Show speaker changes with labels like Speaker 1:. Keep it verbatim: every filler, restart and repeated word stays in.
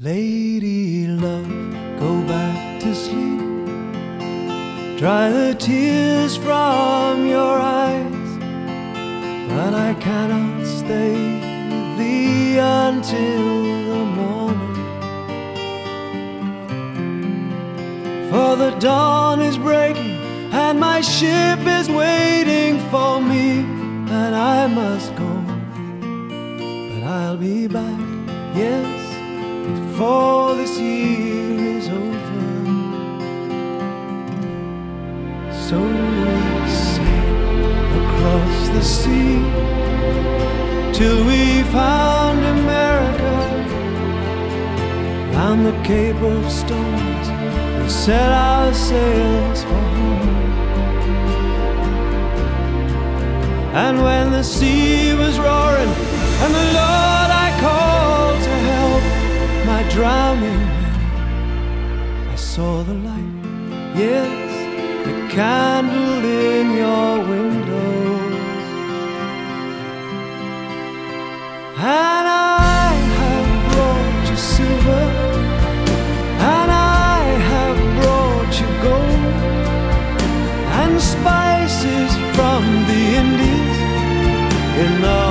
Speaker 1: Lady love, go back to sleep. Dry the tears from your eyes, but I cannot stay with thee until the morning. For the dawn is breaking and my ship is waiting for me, and I must go, but I'll be back, yes, before this year is over. So we sailed across the sea till we found America. Round the Cape of Storms we set our sails for home. And when the sea was roaring and the Lord I called to help my drowning men, I saw the light, yes, the candle in your window. And I have brought you silver, and I have brought you gold, and spices from the Indies in the